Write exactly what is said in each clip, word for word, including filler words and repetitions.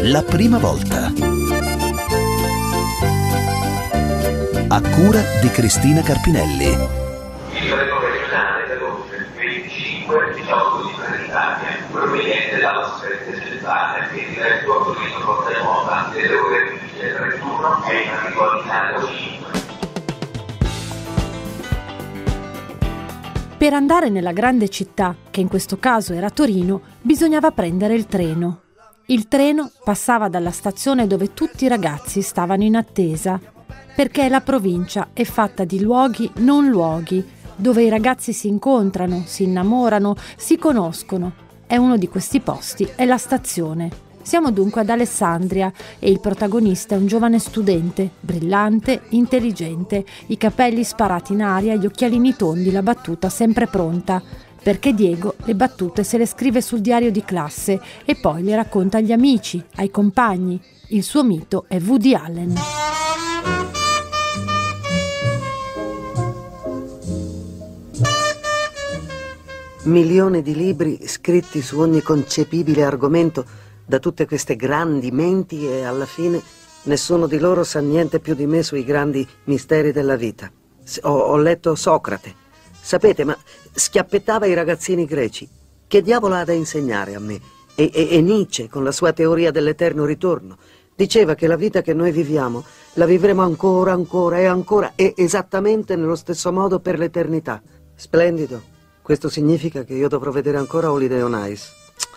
La prima volta. A cura di Cristina Carpinelli. Il treno regionale dello venticinque, diciamo così, per l'Italia, proveniente dalla sospensione centrale, che diretto a Torino Porta Nuova delle ore quindici e trentuno e in arrivo a Milano cinque. Per andare nella grande città, che in questo caso era Torino, bisognava prendere il treno. Il treno passava dalla stazione dove tutti i ragazzi stavano in attesa, perché la provincia è fatta di luoghi non luoghi, dove i ragazzi si incontrano, si innamorano, si conoscono. E uno di questi posti è la stazione. Siamo dunque ad Alessandria e il protagonista è un giovane studente, brillante, intelligente, i capelli sparati in aria, gli occhialini tondi, la battuta sempre pronta, perché Diego le battute se le scrive sul diario di classe e poi le racconta agli amici, ai compagni. Il suo mito è Woody Allen. Milioni di libri scritti su ogni concepibile argomento da tutte queste grandi menti e alla fine nessuno di loro sa niente più di me sui grandi misteri della vita. Ho, ho letto Socrate. Sapete, ma schiappettava i ragazzini greci. Che diavolo ha da insegnare a me? E, e, e Nietzsche, con la sua teoria dell'eterno ritorno, diceva che la vita che noi viviamo la vivremo ancora, ancora e ancora e esattamente nello stesso modo per l'eternità. Splendido. Questo significa che io dovrò vedere ancora Holiday on Ice.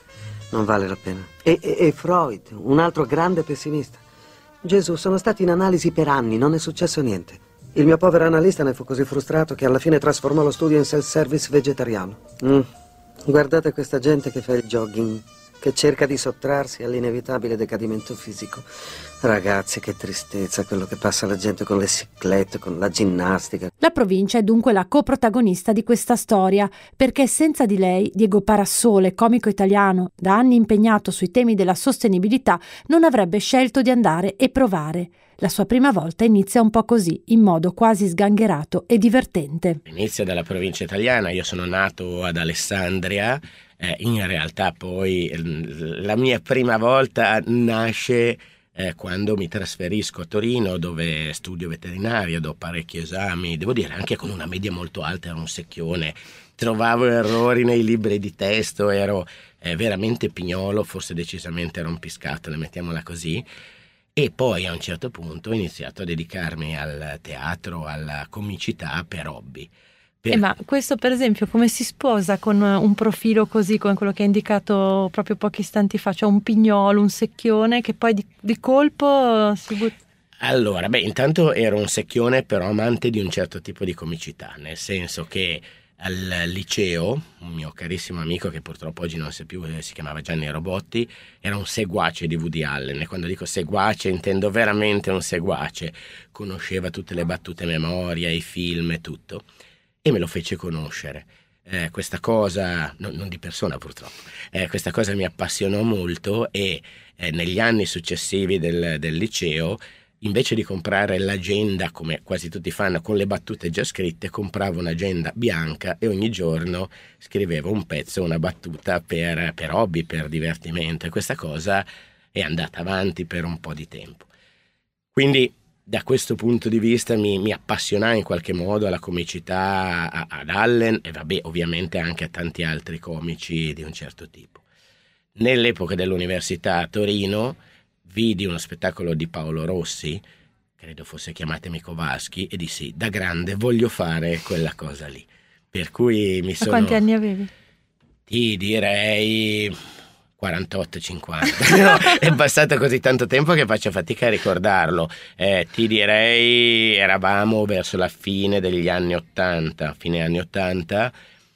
Non vale la pena. E, e, e Freud, un altro grande pessimista. Gesù, sono stati in analisi per anni, non è successo niente. Il mio povero analista ne fu così frustrato che alla fine trasformò lo studio in self-service vegetariano. Mm. Guardate questa gente che fa il jogging, che cerca di sottrarsi all'inevitabile decadimento fisico. Ragazzi, che tristezza quello che passa la gente con le ciclette, con la ginnastica. La provincia è dunque la coprotagonista di questa storia, perché senza di lei Diego Parassole, comico italiano, da anni impegnato sui temi della sostenibilità, non avrebbe scelto di andare e provare. La sua prima volta inizia un po' così, in modo quasi sgangherato e divertente. Inizia dalla provincia italiana, io sono nato ad Alessandria, eh, in realtà poi la mia prima volta nasce eh, quando mi trasferisco a Torino, dove studio veterinaria, do parecchi esami, devo dire anche con una media molto alta, ero un secchione, trovavo errori nei libri di testo, ero eh, veramente pignolo, forse decisamente rompiscatole, mettiamola così. E poi a un certo punto ho iniziato a dedicarmi al teatro, alla comicità per hobby. Per... Eh, ma questo per esempio come si sposa con un profilo così come quello che hai indicato proprio pochi istanti fa, cioè un pignolo, un secchione che poi di, di colpo si butta... Allora, beh, intanto ero un secchione però amante di un certo tipo di comicità, nel senso che al liceo, un mio carissimo amico che purtroppo oggi non c'è più, si chiamava Gianni Robotti, era un seguace di Woody Allen, e quando dico seguace intendo veramente un seguace, conosceva tutte le battute a memoria, i film e tutto, e me lo fece conoscere. Eh, questa cosa, no, non di persona purtroppo, eh, questa cosa mi appassionò molto e eh, negli anni successivi del, del liceo, invece di comprare l'agenda, come quasi tutti fanno, con le battute già scritte, compravo un'agenda bianca e ogni giorno scrivevo un pezzo, una battuta per, per hobby, per divertimento, e questa cosa è andata avanti per un po' di tempo. Quindi da questo punto di vista mi, mi appassionai in qualche modo alla comicità, a, ad Allen e vabbè ovviamente anche a tanti altri comici di un certo tipo. Nell'epoca dell'università a Torino vidi uno spettacolo di Paolo Rossi, credo fosse Chiamatemi Kowalski, e dissi da grande voglio fare quella cosa lì. Per cui mi sono... Ma quanti anni avevi? Ti direi quarantotto cinquanta. No, è passato così tanto tempo che faccio fatica a ricordarlo. Eh, ti direi eravamo verso la fine degli anni ottanta, fine anni ottanta.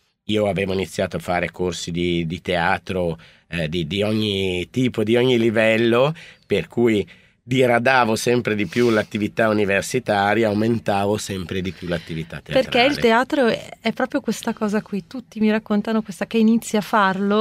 Io avevo iniziato a fare corsi di, di teatro eh, di, di ogni tipo, di ogni livello, per cui diradavo sempre di più l'attività universitaria, aumentavo sempre di più l'attività teatrale. Perché il teatro è, è proprio questa cosa qui, tutti mi raccontano questa, che inizi a farlo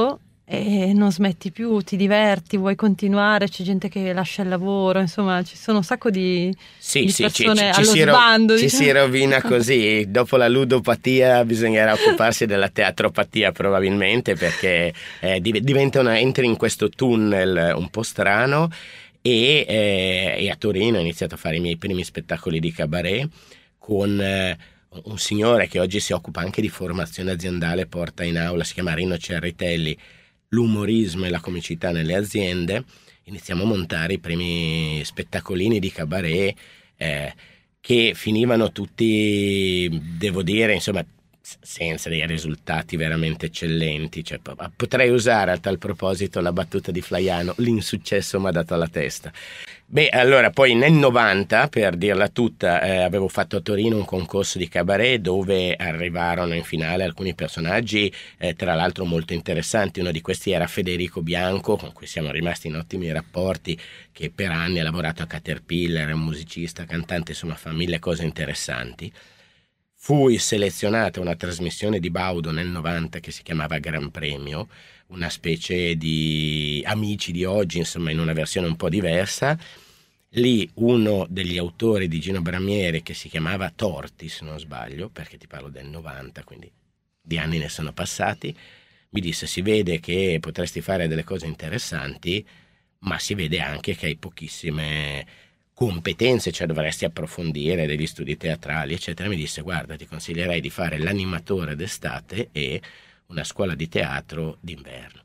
e non smetti più, ti diverti, vuoi continuare, c'è gente che lascia il lavoro, insomma ci sono un sacco di, sì, di sì, persone ci, ci, allo ci sbando. Ci diciamo. si rovina così, dopo la ludopatia bisognerà occuparsi della teatropatia probabilmente, perché eh, diventa una, entri in questo tunnel un po' strano e, eh, e a Torino ho iniziato a fare i miei primi spettacoli di cabaret con... Eh, un signore che oggi si occupa anche di formazione aziendale, porta in aula, si chiama Rino Cerritelli, l'umorismo e la comicità nelle aziende. Iniziamo a montare i primi spettacolini di cabaret eh, che finivano tutti, devo dire, insomma, senza dei risultati veramente eccellenti. Cioè, potrei usare a tal proposito la battuta di Flaiano: l'insuccesso mi ha dato alla testa. Beh, allora poi nel novanta, per dirla tutta, eh, avevo fatto a Torino un concorso di cabaret dove arrivarono in finale alcuni personaggi, eh, tra l'altro molto interessanti. Uno di questi era Federico Bianco, con cui siamo rimasti in ottimi rapporti, che per anni ha lavorato a Caterpillar, è un musicista, cantante, insomma fa mille cose interessanti. Fui selezionata a una trasmissione di Baudo nel novanta che si chiamava Gran Premio, una specie di Amici di oggi, insomma in una versione un po' diversa. Lì uno degli autori di Gino Bramieri, che si chiamava Torti se non sbaglio, perché ti parlo del novanta, quindi di anni ne sono passati, mi disse: si vede che potresti fare delle cose interessanti, ma si vede anche che hai pochissime competenze, cioè dovresti approfondire degli studi teatrali eccetera. Mi disse: guarda, ti consiglierei di fare l'animatore d'estate e una scuola di teatro d'inverno.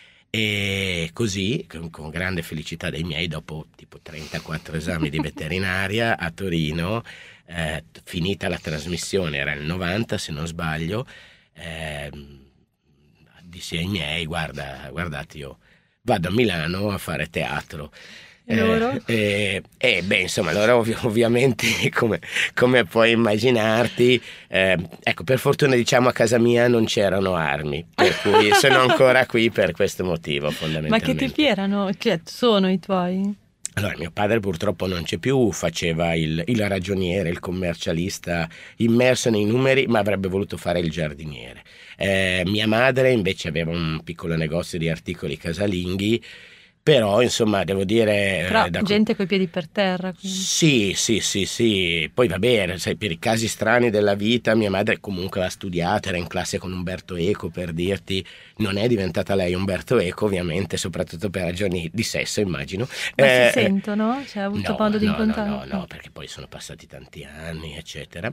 E così, con, con grande felicità dei miei, dopo tipo trentaquattro esami di veterinaria a Torino, eh, finita la trasmissione, era il novanta se non sbaglio, eh, dissi ai miei: guarda, guardate, io vado a Milano a fare teatro. E loro? Eh, eh, beh, insomma, loro ov- ovviamente, come, come puoi immaginarti, eh, ecco, per fortuna, diciamo, a casa mia non c'erano armi, per cui sono ancora qui per questo motivo, fondamentalmente. Ma che tipi erano? Che sono i tuoi? Allora, mio padre purtroppo non c'è più, faceva il, il ragioniere, il commercialista, immerso nei numeri, ma avrebbe voluto fare il giardiniere. Eh, mia madre invece aveva un piccolo negozio di articoli casalinghi. Però, insomma, devo dire... Però eh, da... gente coi piedi per terra. Quindi. Sì, sì, sì, sì. Poi va bene, sai, per i casi strani della vita, mia madre comunque ha studiato, era in classe con Umberto Eco, per dirti. Non è diventata lei Umberto Eco, ovviamente, soprattutto per ragioni di sesso, immagino. Ma eh, si sentono? Cioè, ha avuto no, modo di no, incontrare? No, no, no, perché poi sono passati tanti anni, eccetera.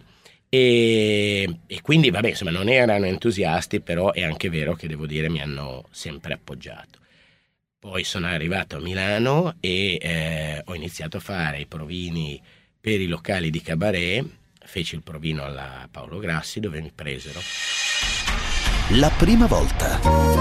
E, e quindi, vabbè, insomma, non erano entusiasti, però è anche vero che, devo dire, mi hanno sempre appoggiato. Poi sono arrivato a Milano e eh, ho iniziato a fare i provini per i locali di cabaret. Feci il provino alla Paolo Grassi, dove mi presero. La prima volta.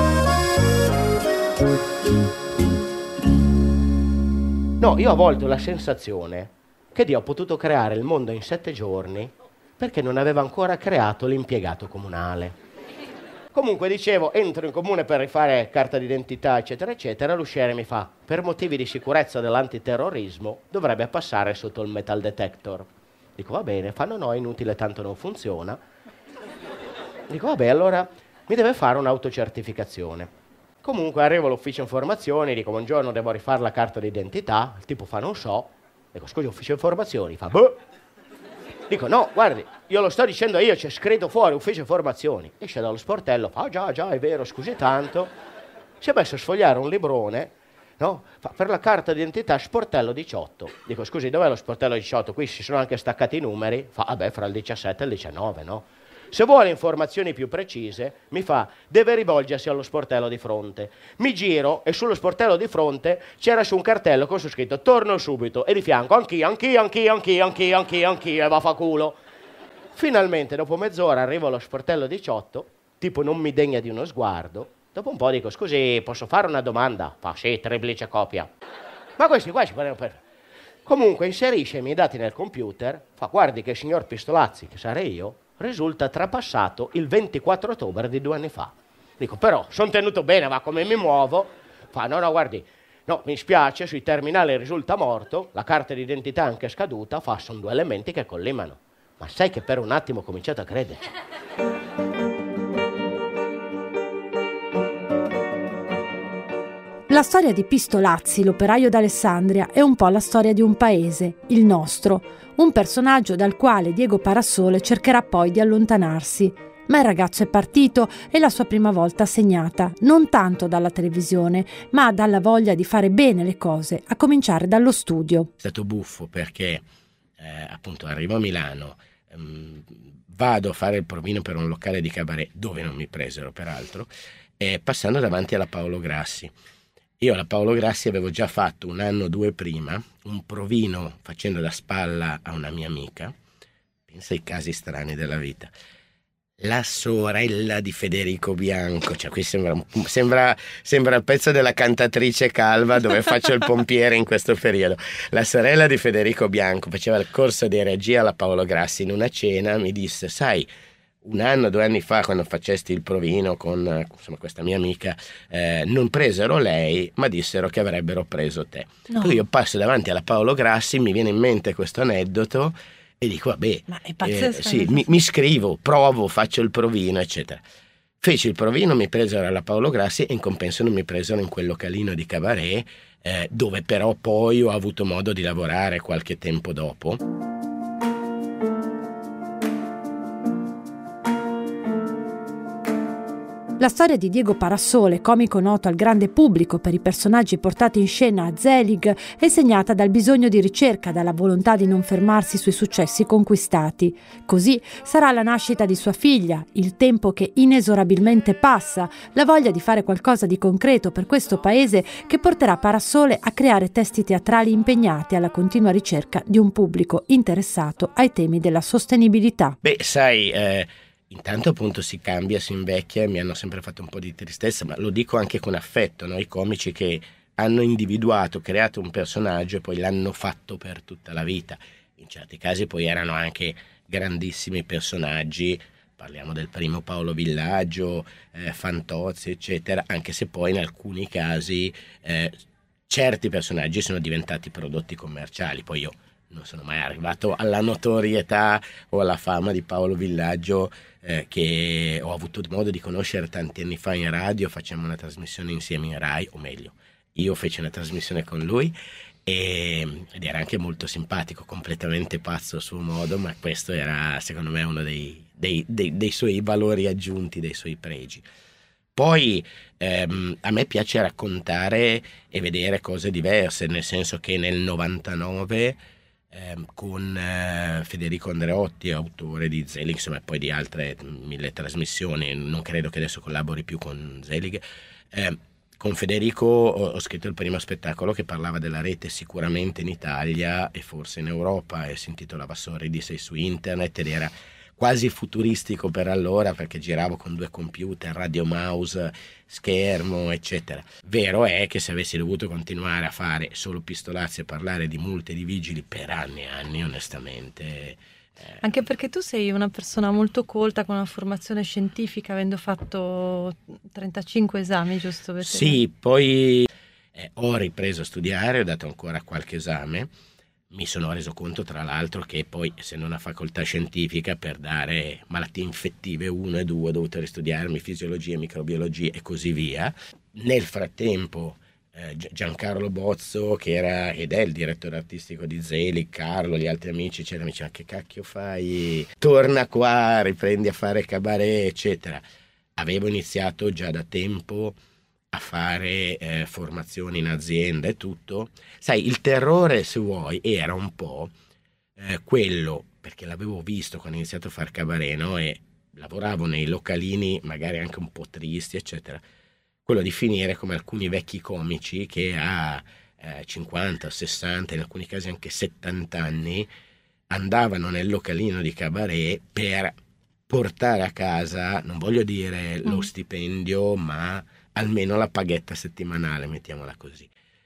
No, io a volte ho la sensazione che Dio ha potuto creare il mondo in sette giorni perché non aveva ancora creato l'impiegato comunale. Comunque, dicevo, entro in comune per rifare carta d'identità, eccetera, eccetera. L'usciere mi fa: per motivi di sicurezza dell'antiterrorismo dovrebbe passare sotto il metal detector. Dico: va bene. Fanno: no, è inutile, tanto non funziona. Dico: vabbè, allora mi deve fare un'autocertificazione. Comunque arrivo all'ufficio informazioni, dico: buongiorno, devo rifare la carta d'identità. Il tipo fa: non so. Dico: scusi, ufficio informazioni? Fa: boh. Dico: no, guardi, io lo sto dicendo io, c'è scritto fuori ufficio informazioni. Esce dallo sportello, fa: ah, già, già, è vero, scusi tanto. Si è messo a sfogliare un librone, no? Fa: per la carta d'identità sportello diciotto. Dico: scusi, dov'è lo sportello diciotto? Qui si sono anche staccati i numeri. Fa: vabbè, fra il diciassette e il diciannove, no? Se vuole informazioni più precise, mi fa: deve rivolgersi allo sportello di fronte. Mi giro e sullo sportello di fronte c'era su un cartello con su scritto: torno subito, e di fianco: anch'io, anch'io, anch'io, anch'io, anch'io, anch'io, anch'io, e va fa culo. Finalmente, dopo mezz'ora, arrivo allo sportello diciotto, tipo non mi degna di uno sguardo. Dopo un po' dico: scusi, posso fare una domanda? Fa: sì, triplice copia. Ma questi qua ci prendono per... Comunque inserisce i miei dati nel computer, fa: guardi che il signor Pistolazzi, che sarei io, risulta trapassato il ventiquattro ottobre di due anni fa. Dico: però sono tenuto bene, ma come mi muovo? Fa: no, no, guardi, no, mi spiace, sui terminali risulta morto, la carta d'identità è anche scaduta. Fa: sono due elementi che collimano. Ma sai che per un attimo ho cominciato a crederci. La storia di Pistolazzi, l'operaio d'Alessandria, è un po' la storia di un paese, il nostro, un personaggio dal quale Diego Parassole cercherà poi di allontanarsi. Ma il ragazzo è partito e la sua prima volta segnata non tanto dalla televisione, ma dalla voglia di fare bene le cose, a cominciare dallo studio. È stato buffo perché eh, appunto arrivo a Milano, ehm, vado a fare il provino per un locale di cabaret, dove non mi presero peraltro, eh, passando davanti alla Paolo Grassi. Io alla Paolo Grassi avevo già fatto un anno o due prima un provino facendo da spalla a una mia amica. Pensa ai casi strani della vita. La sorella di Federico Bianco, cioè qui sembra, sembra, sembra il pezzo della cantatrice calva dove faccio il pompiere in questo periodo. La sorella di Federico Bianco faceva il corso di regia alla Paolo Grassi. In una cena mi disse: sai, un anno, due anni fa, quando facesti il provino con insomma, questa mia amica, eh, non presero lei, ma dissero che avrebbero preso te. No. Poi io passo davanti alla Paolo Grassi, mi viene in mente questo aneddoto e dico: vabbè, ma è pazzesco, eh, sì, mi, mi scrivo, provo, faccio il provino, eccetera. Feci il provino, mi presero alla Paolo Grassi e in compenso non mi presero in quel localino di cabaret, eh, dove però poi ho avuto modo di lavorare qualche tempo dopo. La storia di Diego Parassole, comico noto al grande pubblico per i personaggi portati in scena a Zelig, è segnata dal bisogno di ricerca, dalla volontà di non fermarsi sui successi conquistati. Così sarà la nascita di sua figlia, il tempo che inesorabilmente passa, la voglia di fare qualcosa di concreto per questo paese che porterà Parassole a creare testi teatrali impegnati alla continua ricerca di un pubblico interessato ai temi della sostenibilità. Beh, sai... Eh... Intanto appunto si cambia, si invecchia e mi hanno sempre fatto un po' di tristezza, ma lo dico anche con affetto, no? I comici che hanno individuato, creato un personaggio e poi l'hanno fatto per tutta la vita. In certi casi poi erano anche grandissimi personaggi, parliamo del primo Paolo Villaggio, eh, Fantozzi, eccetera, anche se poi in alcuni casi eh, certi personaggi sono diventati prodotti commerciali. Poi io non sono mai arrivato alla notorietà o alla fama di Paolo Villaggio, eh, che ho avuto modo di conoscere tanti anni fa in radio. Facciamo una trasmissione insieme in Rai, o meglio, io feci una trasmissione con lui e, ed era anche molto simpatico, completamente pazzo a suo modo, ma questo era secondo me uno dei, dei, dei, dei suoi valori aggiunti, dei suoi pregi. Poi ehm, a me piace raccontare e vedere cose diverse, nel senso che nel novantanove Eh, con eh, Federico Andreotti, autore di Zelig, insomma, e poi di altre mille trasmissioni, non credo che adesso collabori più con Zelig, eh, con Federico ho, ho scritto il primo spettacolo che parlava della rete sicuramente in Italia e forse in Europa, e si intitolava Sorridi sei su internet ed era quasi futuristico per allora perché giravo con due computer, radio mouse, schermo, eccetera. Vero è che se avessi dovuto continuare a fare solo Pistolazzi e parlare di multe di vigili per anni e anni, onestamente... Eh... Anche perché tu sei una persona molto colta, con una formazione scientifica, avendo fatto trentacinque esami, giusto? Per sì, te? Poi eh, ho ripreso a studiare, ho dato ancora qualche esame. Mi sono reso conto, tra l'altro, che poi, essendo una facoltà scientifica, per dare malattie infettive uno e due ho dovuto ristudiarmi fisiologia, microbiologia e così via. Nel frattempo eh, Giancarlo Bozzo, che era ed è il direttore artistico di Zelig, Carlo, gli altri amici, c'era, mi dicevano: che cacchio fai? Torna qua, riprendi a fare cabaret, eccetera. Avevo iniziato già da tempo a fare eh, formazioni in azienda e tutto. Sai, il terrore, se vuoi, era un po' eh, quello, perché l'avevo visto quando ho iniziato a fare cabaret, no? E lavoravo nei localini magari anche un po' tristi, eccetera, quello di finire come alcuni vecchi comici che a eh, cinquanta, sessanta, in alcuni casi anche settanta anni andavano nel localino di cabaret per portare a casa, non voglio dire lo stipendio, ma almeno la paghetta settimanale, mettiamola così.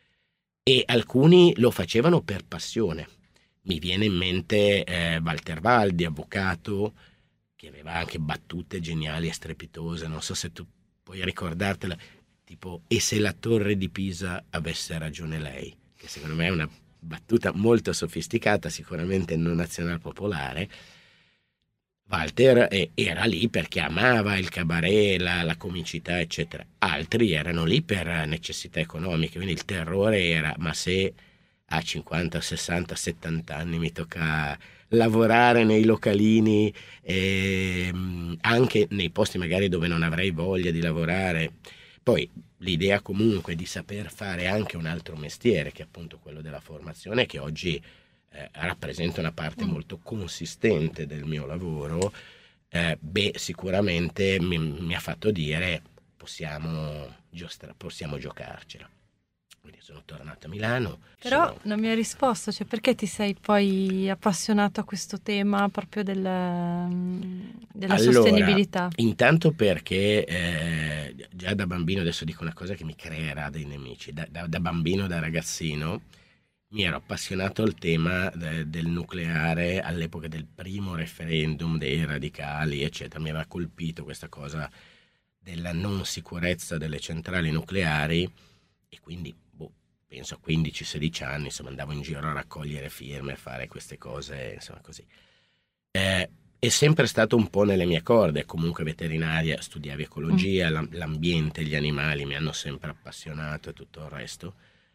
E alcuni lo facevano per passione. Mi viene in mente eh, Walter Valdi, avvocato, che aveva anche battute geniali e strepitose, non so se tu puoi ricordartela, tipo "e se la torre di Pisa avesse ragione lei", che secondo me è una battuta molto sofisticata, sicuramente non nazional popolare, Walter eh, era lì perché amava il cabaret, la, la comicità, eccetera. Altri erano lì per necessità economiche, quindi il terrore era: ma se a cinquanta, sessanta, settanta anni mi tocca lavorare nei localini, eh, anche nei posti magari dove non avrei voglia di lavorare. Poi l'idea comunque di saper fare anche un altro mestiere, che è appunto quello della formazione, che oggi eh, rappresenta una parte molto consistente del mio lavoro, eh, beh, sicuramente mi, mi ha fatto dire possiamo, giostra, possiamo giocarcela. Quindi sono tornato a Milano. Però sono... non mi hai risposto, cioè perché ti sei poi appassionato a questo tema proprio del, della allora, sostenibilità? Intanto perché eh, già da bambino, adesso dico una cosa che mi creerà dei nemici, da, da, da bambino, da ragazzino, mi ero appassionato al tema de, del nucleare all'epoca del primo referendum dei radicali, eccetera. Mi aveva colpito questa cosa della non sicurezza delle centrali nucleari e quindi penso a quindici sedici anni, insomma, andavo in giro a raccogliere firme, a fare queste cose, insomma, così. Eh, è sempre stato un po' nelle mie corde, comunque veterinaria, studiavi ecologia, mm. l'ambiente, gli animali mi hanno sempre appassionato e tutto il resto.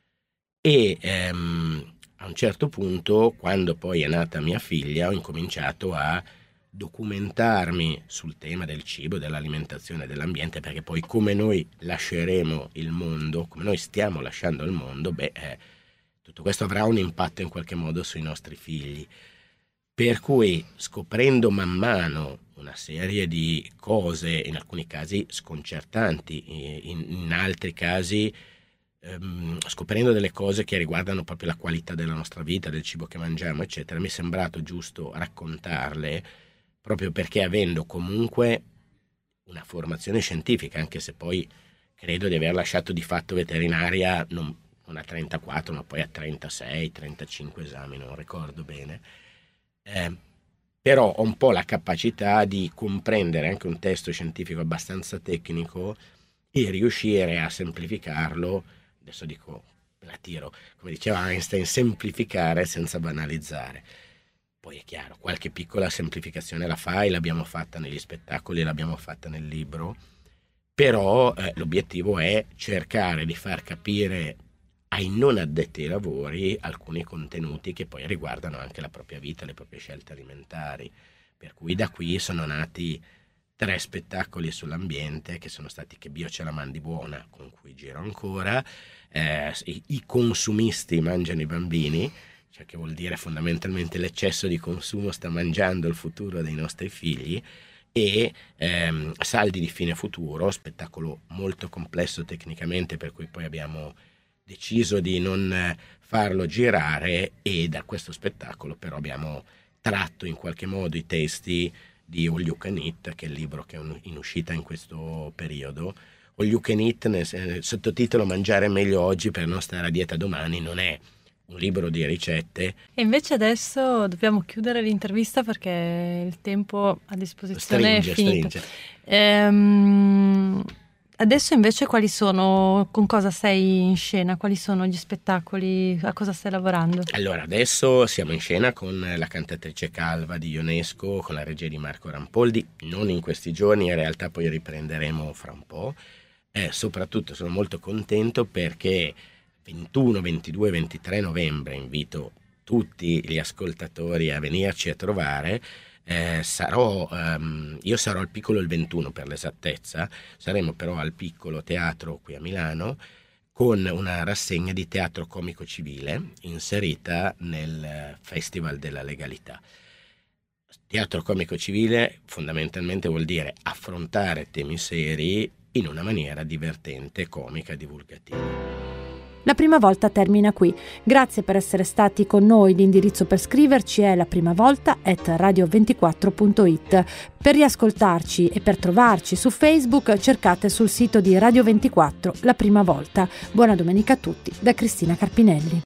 E ehm, a un certo punto, quando poi è nata mia figlia, ho incominciato a documentarmi sul tema del cibo, dell'alimentazione, dell'ambiente, perché poi come noi lasceremo il mondo, come noi stiamo lasciando il mondo, beh, eh, tutto questo avrà un impatto in qualche modo sui nostri figli. Per cui, scoprendo man mano una serie di cose, in alcuni casi sconcertanti, in, in altri casi ehm, scoprendo delle cose che riguardano proprio la qualità della nostra vita, del cibo che mangiamo, eccetera, mi è sembrato giusto raccontarle, proprio perché avendo comunque una formazione scientifica, anche se poi credo di aver lasciato di fatto veterinaria non, non a trentaquattro, ma poi a trentasei trentacinque esami, non ricordo bene, eh, però ho un po' la capacità di comprendere anche un testo scientifico abbastanza tecnico e riuscire a semplificarlo. Adesso dico, la tiro, come diceva Einstein, semplificare senza banalizzare. Poi è chiaro, qualche piccola semplificazione la fai, l'abbiamo fatta negli spettacoli, l'abbiamo fatta nel libro, però eh, l'obiettivo è cercare di far capire ai non addetti ai lavori alcuni contenuti che poi riguardano anche la propria vita, le proprie scelte alimentari. Per cui da qui sono nati tre spettacoli sull'ambiente che sono stati Che Bio ce la mandi buona, con cui giro ancora, eh, i, i consumisti mangiano i bambini, cioè che vuol dire fondamentalmente l'eccesso di consumo sta mangiando il futuro dei nostri figli, e ehm, Saldi di fine futuro, spettacolo molto complesso tecnicamente, per cui poi abbiamo deciso di non farlo girare, e da questo spettacolo però abbiamo tratto in qualche modo i testi di All You Can Eat, che è il libro che è in uscita in questo periodo. All You Can Eat, nel sottotitolo Mangiare meglio oggi per non stare a dieta domani, non è un libro di ricette. E invece adesso dobbiamo chiudere l'intervista perché il tempo a disposizione stringe, è finito. Stringe. Ehm, adesso invece quali sono, con cosa sei in scena, quali sono gli spettacoli, a cosa stai lavorando? Allora, adesso siamo in scena con La cantatrice calva di Ionesco, con la regia di Marco Rampoldi, non in questi giorni, in realtà poi riprenderemo fra un po'. Eh, soprattutto sono molto contento perché ventuno, ventidue, ventitré novembre invito tutti gli ascoltatori a venirci a trovare. Eh, sarò, um, io sarò al Piccolo il ventuno per l'esattezza, saremo però al Piccolo Teatro qui a Milano con una rassegna di teatro comico civile inserita nel Festival della Legalità. Teatro comico civile fondamentalmente vuol dire affrontare temi seri in una maniera divertente, comica, divulgativa. La prima volta termina qui. Grazie per essere stati con noi. L'indirizzo per scriverci è laprimavolta chiocciola radio ventiquattro punto it. Per riascoltarci e per trovarci su Facebook cercate sul sito di Radio ventiquattro La Prima Volta. Buona domenica a tutti da Cristina Carpinelli.